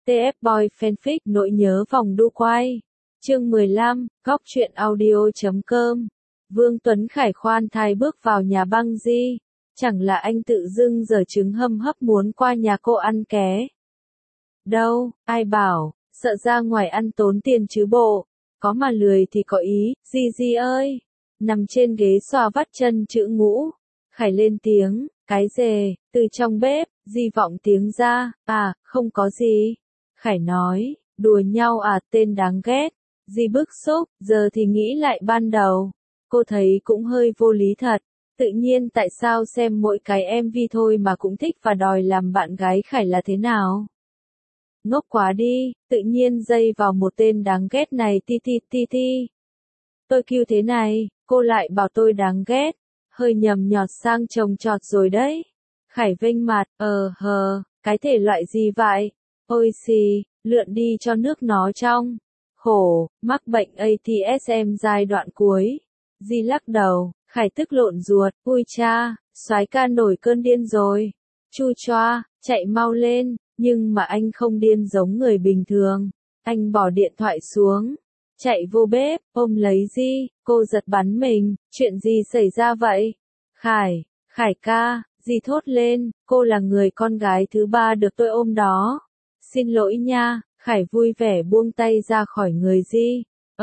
TF Boy Fanfic nỗi nhớ vòng đu quay. Chương 15, góc truyện audio.com. Vương Tuấn Khải khoan thai bước vào nhà băng di. Chẳng là anh tự dưng giở trứng hâm hấp muốn qua nhà cô ăn ké. Đâu, ai bảo, sợ ra ngoài ăn tốn tiền chứ bộ. Có mà lười thì có ý, Di ơi. Nằm trên ghế xoa vắt chân chữ ngũ. Khải lên tiếng, cái dề, từ trong bếp, Di vọng tiếng ra, không có gì. Khải nói, đùa nhau tên đáng ghét. Di bức xúc, giờ thì nghĩ lại ban đầu. Cô thấy cũng hơi vô lý thật. Tự nhiên tại sao xem mỗi cái MV thôi mà cũng thích và đòi làm bạn gái Khải là thế nào? Ngốc quá đi, tự nhiên dây vào một tên đáng ghét này ti. Tôi kêu thế này, cô lại bảo tôi đáng ghét. Hơi nhầm nhọt sang trồng trọt rồi đấy. Khải vênh mặt, cái thể loại gì vậy? Ôi xì, lượn đi cho nước nó trong. Khổ, mắc bệnh ATSM giai đoạn cuối. Di lắc đầu, Khải tức lộn ruột, ui cha, soái ca nổi cơn điên rồi. Chu choa, chạy mau lên, nhưng mà anh không điên giống người bình thường. Anh bỏ điện thoại xuống, chạy vô bếp, ôm lấy Di, cô giật bắn mình, chuyện gì xảy ra vậy? Khải ca, Di thốt lên, cô là người con gái thứ 3 được tôi ôm đó. Xin lỗi nha, Khải vui vẻ buông tay ra khỏi người Di.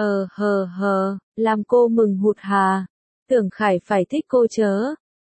Làm cô mừng hụt hà. Tưởng Khải phải thích cô chớ.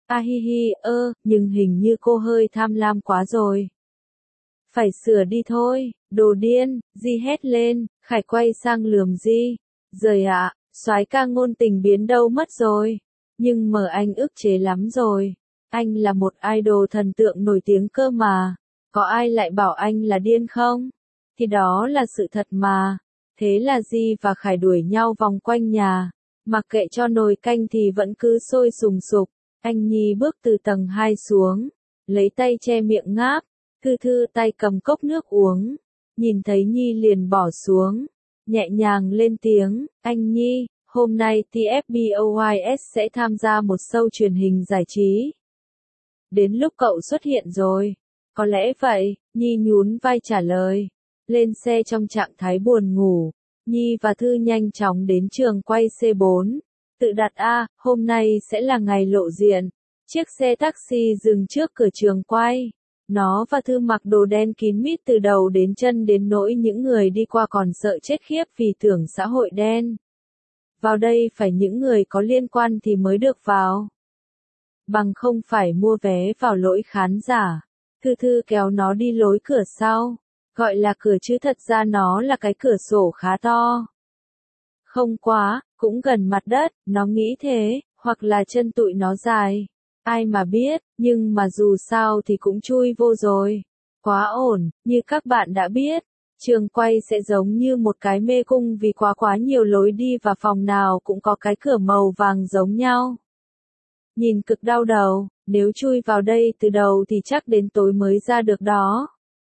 Nhưng hình như cô hơi tham lam quá rồi. Phải sửa đi thôi, đồ điên, Di hét lên, Khải quay sang lườm Di. Giời ạ, soái ca ngôn tình biến đâu mất rồi. Nhưng mà anh ức chế lắm rồi. Anh là một idol thần tượng nổi tiếng cơ mà. Có ai lại bảo anh là điên không? Thì đó là sự thật mà. Thế là Di và Khải đuổi nhau vòng quanh nhà. Mặc kệ cho nồi canh thì vẫn cứ sôi sùng sục. Anh Nhi bước từ tầng 2 xuống. Lấy tay che miệng ngáp. Thư tay cầm cốc nước uống. Nhìn thấy Nhi liền bỏ xuống. Nhẹ nhàng lên tiếng. Anh Nhi, hôm nay TFBOYS sẽ tham gia một show truyền hình giải trí. Đến lúc cậu xuất hiện rồi. Có lẽ vậy, Nhi nhún vai trả lời. Lên xe trong trạng thái buồn ngủ. Nhi và Thư nhanh chóng đến trường quay C4. Tự đặt hôm nay sẽ là ngày lộ diện. Chiếc xe taxi dừng trước cửa trường quay. Nó và Thư mặc đồ đen kín mít từ đầu đến chân đến nỗi những người đi qua còn sợ chết khiếp vì tưởng xã hội đen. Vào đây phải những người có liên quan thì mới được vào. Bằng không phải mua vé vào lỗi khán giả. Thư kéo nó đi lối cửa sau. Gọi là cửa chứ thật ra nó là cái cửa sổ khá to. Không quá, cũng gần mặt đất, nó nghĩ thế, hoặc là chân tụi nó dài. Ai mà biết, nhưng mà dù sao thì cũng chui vô rồi. Quá ổn, như các bạn đã biết. Trường quay sẽ giống như một cái mê cung vì quá nhiều lối đi và phòng nào cũng có cái cửa màu vàng giống nhau. Nhìn cực đau đầu, nếu chui vào đây từ đầu thì chắc đến tối mới ra được đó.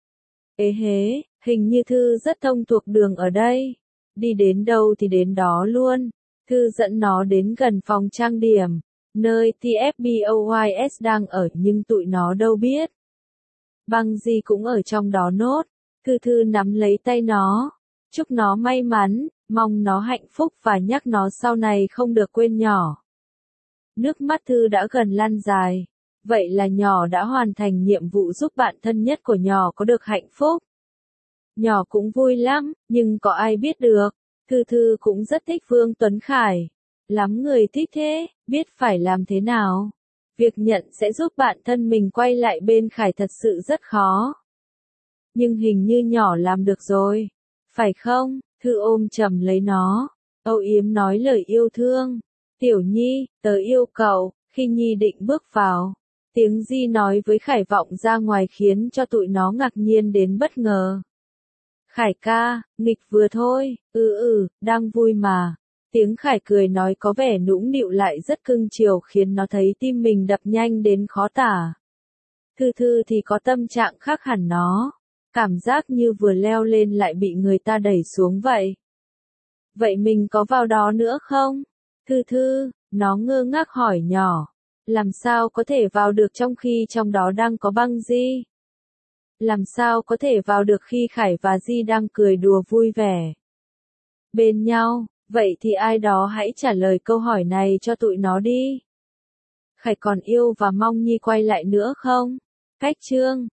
Hình như Thư rất thông thuộc đường ở đây. Đi đến đâu thì đến đó luôn. Thư dẫn nó đến gần phòng trang điểm, nơi TFBOYS đang ở nhưng tụi nó đâu biết. Băng Di cũng ở trong đó nốt. Thư nắm lấy tay nó. Chúc nó may mắn, mong nó hạnh phúc và nhắc nó sau này không được quên nhỏ. Nước mắt Thư đã gần lăn dài. Vậy là nhỏ đã hoàn thành nhiệm vụ giúp bạn thân nhất của nhỏ có được hạnh phúc. Nhỏ cũng vui lắm, nhưng có ai biết được. Thư cũng rất thích Vương Tuấn Khải. Lắm người thích thế, biết phải làm thế nào. Việc nhận sẽ giúp bạn thân mình quay lại bên Khải thật sự rất khó. Nhưng hình như nhỏ làm được rồi. Phải không? Thư ôm chầm lấy nó. Âu yếm nói lời yêu thương. Tiểu Nhi, tớ yêu cậu. Khi Nhi định bước vào, tiếng Di nói với Khải vọng ra ngoài khiến cho tụi nó ngạc nhiên đến bất ngờ. Khải ca, nghịch vừa thôi, đang vui mà. Tiếng Khải cười nói có vẻ nũng nịu lại rất cưng chiều khiến nó thấy tim mình đập nhanh đến khó tả. Thư thì có tâm trạng khác hẳn nó. Cảm giác như vừa leo lên lại bị người ta đẩy xuống vậy. Vậy mình có vào đó nữa không? Thư, nó ngơ ngác hỏi nhỏ. Làm sao có thể vào được trong khi trong đó đang có Băng Di? làm sao có thể vào được khi Khải và Di đang cười đùa vui vẻ bên nhau, vậy thì ai đó hãy trả lời câu hỏi này cho tụi nó đi. Khải còn yêu và mong Nhi quay lại nữa không? Cách chương